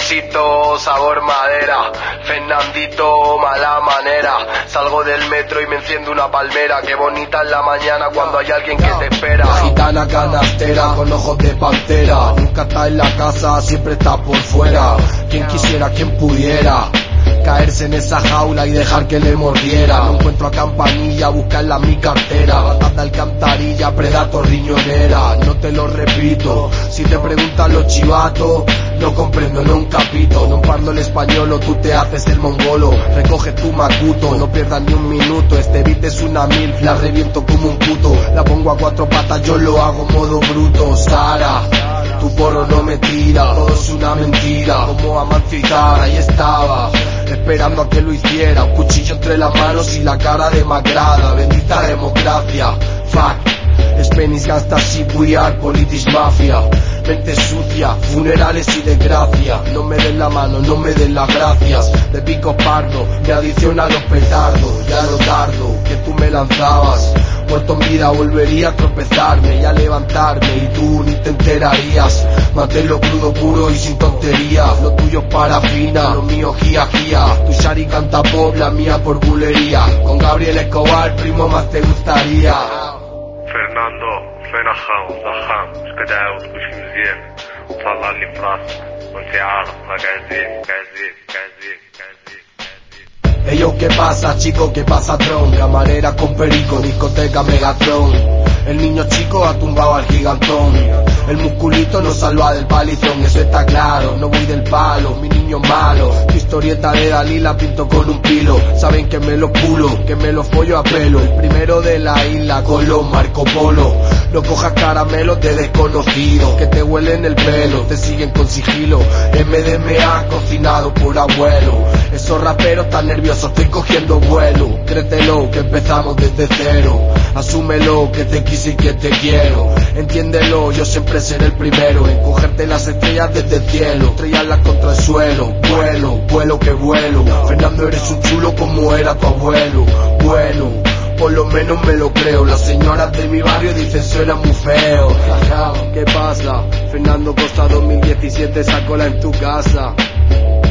olorcito, sabor madera. Fernandito, mala manera. Salgo del metro y me enciendo una palmera. Qué bonita es la mañana cuando hay alguien que te espera. La gitana canastera con ojos de pantera. Nunca está en la casa, siempre está por fuera. Quien quisiera, quien pudiera caerse en esa jaula y dejar que le mordiera. No encuentro a Campanilla, buscarla en mi cartera. Batata alcantarilla, Predator riñonera. No te lo repito, si te preguntan los chivatos, no comprendo, no un capito. No parlo el español o tú te haces el mongolo. Recoge tu macuto, no pierdas ni un minuto. Este beat es una mil, la reviento como un puto. La pongo a cuatro patas, yo lo hago modo bruto. Sara, tu porro no me tira, todo es una mentira. Como Amancio, ahí estaba, esperando a que lo hiciera. Un cuchillo entre las manos y la cara demacrada. Bendita democracia, fuck. Spanish gangsta, we are politics mafia. Mente sucia, funerales y desgracia. No me den la mano, no me den las gracias. De pico pardo, mi adicción a los petardos. Ya lo tardo, que tú me lanzabas. Muerto en vida volvería a tropezarme y a levantarme, y tú ni te enterarías. Manténlo crudo, puro y sin tonterías. Lo tuyo es parafina, lo mío gia gia. Tu Shari canta pop, la mía por bulería. Con Gabriel Escobar, primo, más te gustaría. فرناندو فين اخاو زخام اش كدعاود كلشي مزيان وطلع لي في راسك وانت عارف راك عزيز. Ello, ¿qué pasa, chico? ¿Qué pasa, tron? Camarera con perico, discoteca Megatron. El niño chico ha tumbado al gigantón. El musculito nos salva del palizón, eso está claro. No voy del palo, mi niño malo. Tu historieta de Dalí la pinto con un pilo. Saben que me lo pulo, que me lo follo a pelo. El primero de la isla, Colón, Marco Polo. No cojas caramelos de desconocidos que te huelen el pelo, te siguen con sigilo. MDMA cocinado por abuelo. Esos raperos tan nerviosos, estoy cogiendo vuelo. Créetelo que empezamos desde cero. Asúmelo que te quise y que te quiero. Entiéndelo, yo siempre seré el primero en cogerte las estrellas desde el cielo, estrellarlas contra el suelo. Vuelo, vuelo que vuelo. Fernando, eres un chulo como era tu abuelo. Bueno, por lo menos me lo creo. Las señoras de mi barrio dicen suena muy feo. ¿Qué pasa? Fernando Costa 2017, sácola en tu casa.